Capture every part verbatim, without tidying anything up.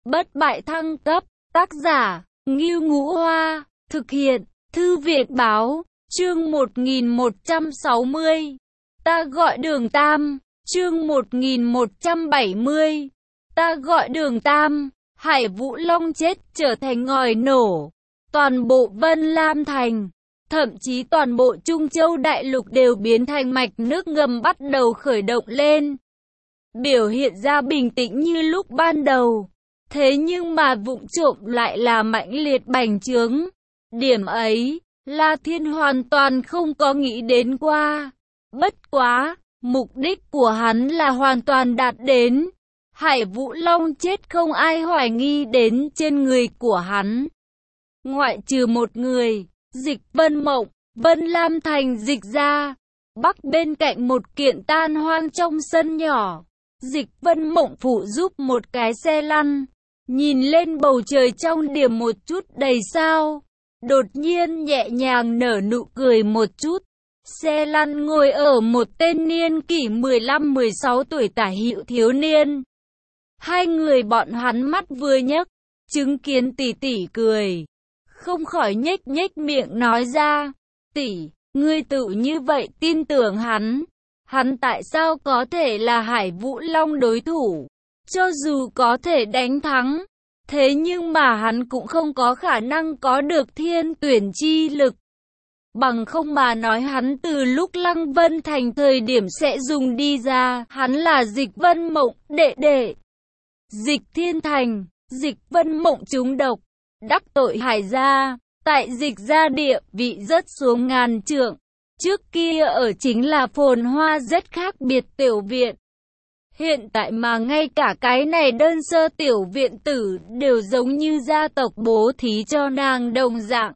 Bất bại thăng cấp, tác giả, Ngưu Ngũ Hoa, thực hiện, Thư viện báo, chương một nghìn một trăm sáu mươi. Ta gọi Đường Tam, chương một nghìn một trăm bảy mươi. Ta gọi Đường Tam, Hải Vũ Long chết trở thành ngòi nổ. Toàn bộ Vân Lam Thành, thậm chí toàn bộ Trung Châu Đại Lục đều biến thành mạch nước ngầm bắt đầu khởi động lên. Biểu hiện ra bình tĩnh như lúc ban đầu. Thế nhưng mà vụng trộm lại là mãnh liệt bành trướng. Điểm ấy, La Thiên hoàn toàn không có nghĩ đến qua. Bất quá, mục đích của hắn là hoàn toàn đạt đến. Hải Vũ Long chết không ai hoài nghi đến trên người của hắn. Ngoại trừ một người, Dịch Vân Mộng, Vân Lam Thành dịch ra. Bắc bên cạnh một kiện tan hoang trong sân nhỏ. Dịch Vân Mộng phụ giúp một cái xe lăn. Nhìn lên bầu trời trong điểm một chút đầy sao. Đột nhiên nhẹ nhàng nở nụ cười một chút. Xe lăn ngồi ở một tên niên kỷ mười lăm mười sáu tuổi tả hữu thiếu niên. Hai người bọn hắn mắt vừa nhấc, chứng kiến tỷ tỷ cười. Không khỏi nhếch nhếch miệng nói ra. Tỷ, ngươi tự như vậy tin tưởng hắn. Hắn tại sao có thể là Hải Vũ Long đối thủ? Cho dù có thể đánh thắng, thế nhưng mà hắn cũng không có khả năng có được thiên tuyển chi lực. Bằng không mà nói hắn từ lúc Lăng Vân Thành thời điểm sẽ dùng đi ra, hắn là Dịch Vân Mộng, đệ đệ. Dịch Thiên Thành, Dịch Vân Mộng trúng độc, đắc tội Hải gia, tại Dịch gia địa vị rớt xuống ngàn trượng. Trước kia ở chính là phồn hoa rất khác biệt tiểu viện. Hiện tại mà ngay cả cái này đơn sơ tiểu viện tử đều giống như gia tộc bố thí cho nàng đồng dạng.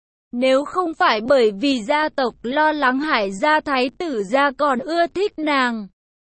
Nếu không phải bởi vì gia tộc lo lắng Hải gia thái tử gia còn ưa thích nàng,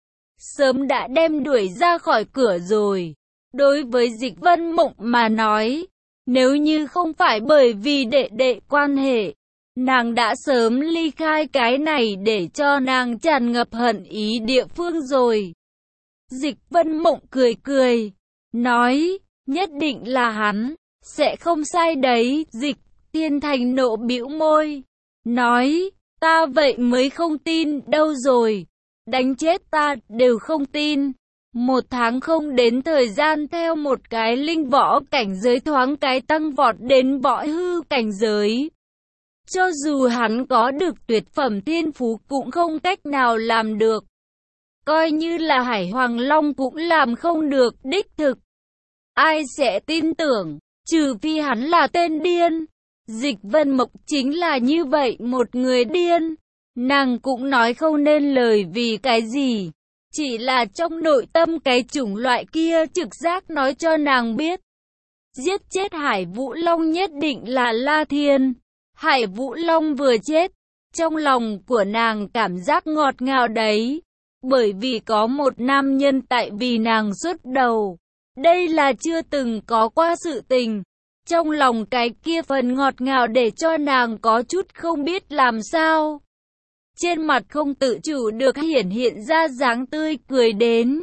sớm đã đem đuổi ra khỏi cửa rồi. Đối với Dịch Vân Mộng mà nói, nếu như không phải bởi vì đệ đệ quan hệ, nàng đã sớm ly khai cái này để cho nàng tràn ngập hận ý địa phương rồi. Dịch Vân Mộng cười cười, nói, nhất định là hắn, sẽ không sai đấy. Dịch Thiên Thành nộ bĩu môi, nói, ta vậy mới không tin đâu rồi, đánh chết ta đều không tin. Một tháng không đến thời gian theo một cái linh võ cảnh giới thoáng cái tăng vọt đến võ hư cảnh giới. Cho dù hắn có được tuyệt phẩm thiên phú cũng không cách nào làm được. Coi như là Hải Hoàng Long cũng làm không được đích thực. Ai sẽ tin tưởng, trừ phi hắn là tên điên. Dịch Vân Mộng chính là như vậy một người điên. Nàng cũng nói không nên lời vì cái gì. Chỉ là trong nội tâm cái chủng loại kia trực giác nói cho nàng biết. Giết chết Hải Vũ Long nhất định là La Thiên. Hải Vũ Long vừa chết, trong lòng của nàng cảm giác ngọt ngào đấy. Bởi vì có một nam nhân tại vì nàng xuất đầu. Đây là chưa từng có qua sự tình. Trong lòng cái kia phần ngọt ngào để cho nàng có chút không biết làm sao. Trên mặt không tự chủ được hiển hiện ra dáng tươi cười đến.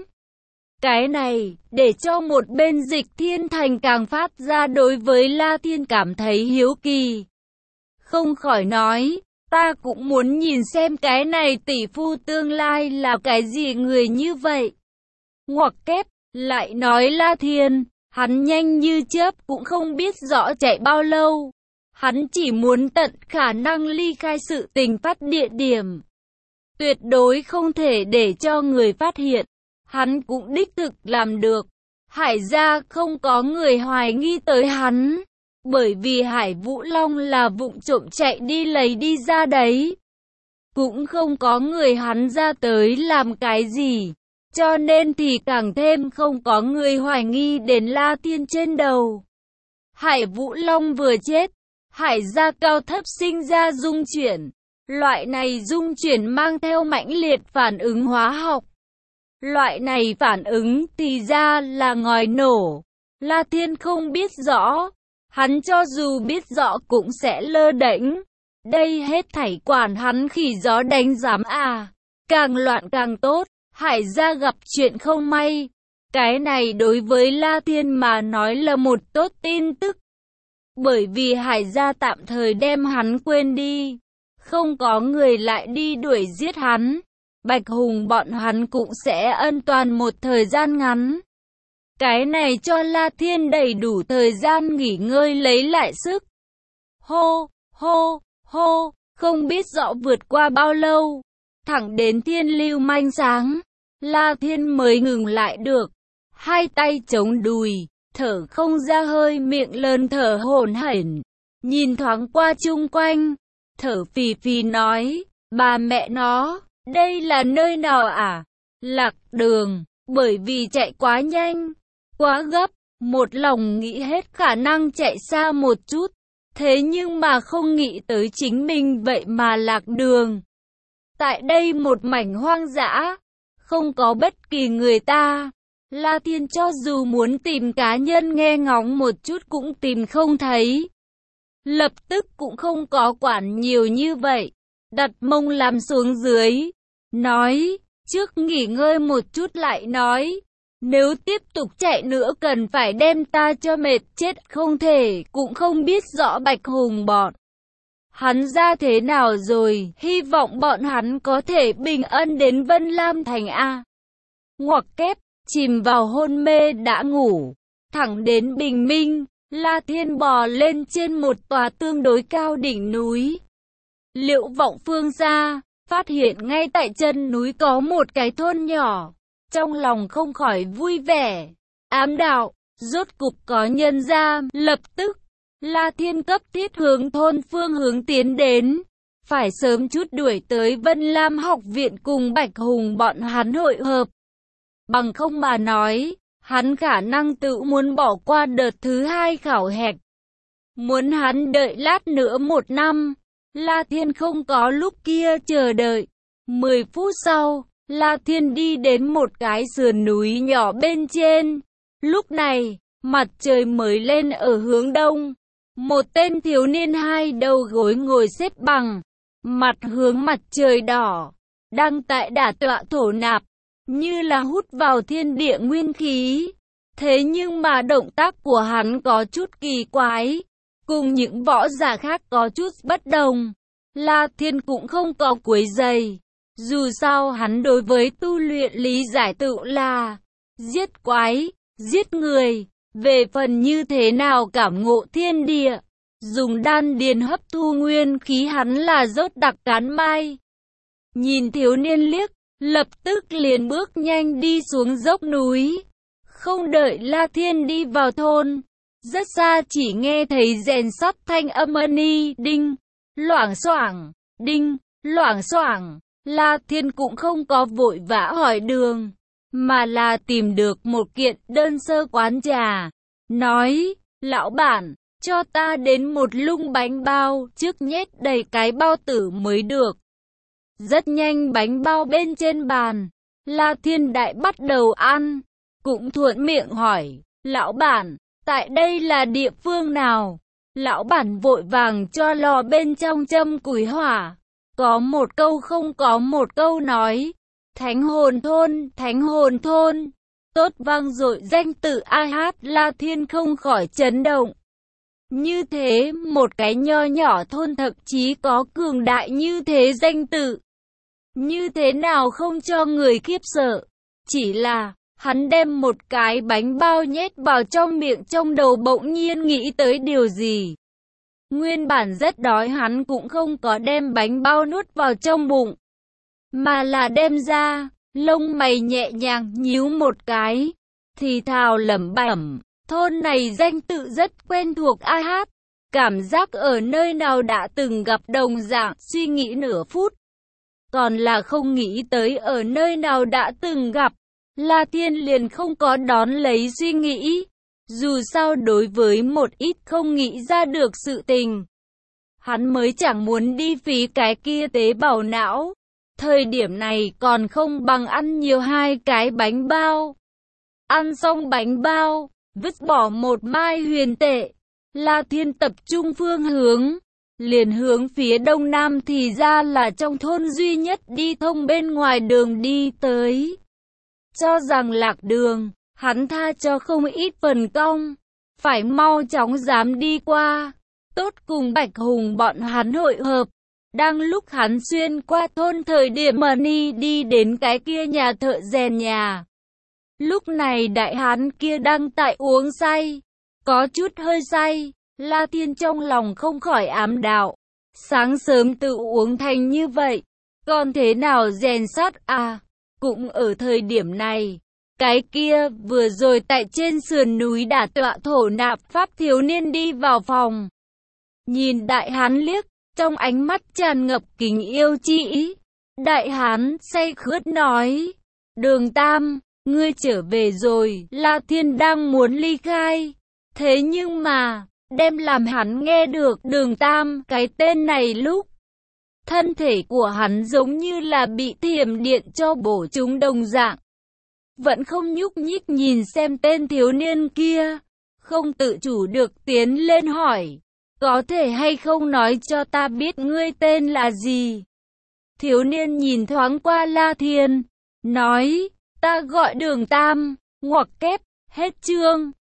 Cái này, để cho một bên Dịch Thiên Thành càng phát ra đối với La Thiên cảm thấy hiếu kỳ. Không khỏi nói, ta cũng muốn nhìn xem cái này tỷ phu tương lai là cái gì người như vậy. Ngoặc kép, lại nói La Thiên, hắn nhanh như chớp cũng không biết rõ chạy bao lâu. Hắn chỉ muốn tận khả năng ly khai sự tình phát địa điểm. Tuyệt đối không thể để cho người phát hiện. Hắn cũng đích thực làm được. Hải gia không có người hoài nghi tới hắn. Bởi vì Hải Vũ Long là vụng trộm chạy đi lấy đi ra đấy. Cũng không có người hắn ra tới làm cái gì. Cho nên thì càng thêm không có người hoài nghi đến La Thiên trên đầu. Hải Vũ Long vừa chết, Hải gia cao thấp sinh ra dung chuyển. Loại này dung chuyển mang theo mãnh liệt phản ứng hóa học. Loại này phản ứng thì ra là ngòi nổ. La Thiên không biết rõ. Hắn cho dù biết rõ cũng sẽ lơ đễnh. Đây hết thảy quản hắn khỉ gió đánh giám à. Càng loạn càng tốt. Hải gia gặp chuyện không may. Cái này đối với La Thiên mà nói là một tốt tin tức. Bởi vì Hải gia tạm thời đem hắn quên đi. Không có người lại đi đuổi giết hắn. Bạch Hùng bọn hắn cũng sẽ an toàn một thời gian ngắn. Cái này cho La Thiên đầy đủ thời gian nghỉ ngơi lấy lại sức. Hô, hô, hô, không biết rõ vượt qua bao lâu. Thẳng đến thiên lưu manh sáng, La Thiên mới ngừng lại được. Hai tay chống đùi, thở không ra hơi, miệng lớn thở hổn hển. Nhìn thoáng qua chung quanh, thở phì phì nói, bà mẹ nó, đây là nơi nào à? Lạc đường, bởi vì chạy quá nhanh, quá gấp, một lòng nghĩ hết khả năng chạy xa một chút. Thế nhưng mà không nghĩ tới chính mình vậy mà lạc đường. Tại đây một mảnh hoang dã, không có bất kỳ người ta. La Thiên cho dù muốn tìm cá nhân nghe ngóng một chút cũng tìm không thấy. Lập tức cũng không có quản nhiều như vậy. Đặt mông làm xuống dưới. Nói, trước nghỉ ngơi một chút lại nói. Nếu tiếp tục chạy nữa cần phải đem ta cho mệt chết không thể, cũng không biết rõ Bạch Hùng bọn hắn ra thế nào rồi, hy vọng bọn hắn có thể bình an đến Vân Lam Thành A. Ngoặc kép, chìm vào hôn mê đã ngủ, thẳng đến bình minh, La Thiên bò lên trên một tòa tương đối cao đỉnh núi. Liệu vọng phương xa, phát hiện ngay tại chân núi có một cái thôn nhỏ. Trong lòng không khỏi vui vẻ, ám đạo, rốt cục có nhân ra, lập tức, La Thiên cấp thiết hướng thôn phương hướng tiến đến, phải sớm chút đuổi tới Vân Lam học viện cùng Bạch Hùng bọn hắn hội hợp. Bằng không mà nói, hắn khả năng tự muốn bỏ qua đợt thứ hai khảo hạch. Muốn hắn đợi lát nữa một năm, La Thiên không có lúc kia chờ đợi. Mười phút sau, La Thiên đi đến một cái sườn núi nhỏ bên trên. Lúc này, mặt trời mới lên ở hướng đông. Một tên thiếu niên hai đầu gối ngồi xếp bằng, mặt hướng mặt trời đỏ, đang tại đả tọa thổ nạp, như là hút vào thiên địa nguyên khí. Thế nhưng mà động tác của hắn có chút kỳ quái, cùng những võ giả khác có chút bất đồng. La Thiên cũng không có quấy rầy. Dù sao hắn đối với tu luyện lý giải tự là giết quái, giết người, về phần như thế nào cảm ngộ thiên địa, dùng đan điền hấp thu nguyên khí hắn là rốt đặc cán mai. Nhìn thiếu niên liếc, lập tức liền bước nhanh đi xuống dốc núi. Không đợi La Thiên đi vào thôn, rất xa chỉ nghe thấy rèn sắt thanh âm ni đinh, loảng xoảng, đinh, loảng xoảng. La Thiên cũng không có vội vã hỏi đường, mà là tìm được một kiện đơn sơ quán trà. Nói, lão bản, cho ta đến một lung bánh bao, trước nhét đầy cái bao tử mới được. Rất nhanh bánh bao bên trên bàn, La Thiên đại bắt đầu ăn, cũng thuận miệng hỏi, lão bản, tại đây là địa phương nào? Lão bản vội vàng cho lò bên trong châm củi hỏa. Có một câu không có một câu nói, Thánh Hồn Thôn, Thánh Hồn Thôn, tốt vang dội danh tự a hát. La Thiên không khỏi chấn động. Như thế, một cái nho nhỏ thôn thậm chí có cường đại như thế danh tự. Như thế nào không cho người khiếp sợ, chỉ là, hắn đem một cái bánh bao nhét vào trong miệng, trong đầu bỗng nhiên nghĩ tới điều gì. Nguyên bản rất đói hắn cũng không có đem bánh bao nuốt vào trong bụng, mà là đem ra, lông mày nhẹ nhàng nhíu một cái, thì thào lẩm bẩm, thôn này danh tự rất quen thuộc a hát, cảm giác ở nơi nào đã từng gặp đồng dạng, suy nghĩ nửa phút, còn là không nghĩ tới ở nơi nào đã từng gặp. La Thiên liền không có đón lấy suy nghĩ. Dù sao đối với một ít không nghĩ ra được sự tình, hắn mới chẳng muốn đi phí cái kia tế bào não. Thời điểm này còn không bằng ăn nhiều hai cái bánh bao. Ăn xong bánh bao, vứt bỏ một mai huyền tệ, La Thiên tập trung phương hướng, liền hướng phía đông nam, thì ra là trong thôn duy nhất đi thông bên ngoài đường đi tới. Cho rằng lạc đường, hắn tha cho không ít phần công, phải mau chóng dám đi qua. Tốt cùng Bạch Hùng bọn hắn hội hợp. Đang lúc hắn xuyên qua thôn thời điểm Mani đi đến cái kia nhà thợ rèn nhà. Lúc này đại hán kia đang tại uống say, có chút hơi say. La Thiên trong lòng không khỏi ám đạo. Sáng sớm tự uống thành như vậy, còn thế nào rèn sắt à? Cũng ở thời điểm này, cái kia vừa rồi tại trên sườn núi đả tọa thổ nạp pháp thiếu niên đi vào phòng. Nhìn đại hán liếc, trong ánh mắt tràn ngập kính yêu chi ý. Đại hán say khướt nói, Đường Tam, ngươi trở về rồi. La Thiên đang muốn ly khai, thế nhưng mà, đem làm hắn nghe được Đường Tam cái tên này lúc, thân thể của hắn giống như là bị thiểm điện cho bổ trúng đồng dạng. Vẫn không nhúc nhích nhìn xem tên thiếu niên kia, không tự chủ được tiến lên hỏi, có thể hay không nói cho ta biết ngươi tên là gì? Thiếu niên nhìn thoáng qua La Thiên, nói, ta gọi Đường Tam, ngoặc kép, hết chương.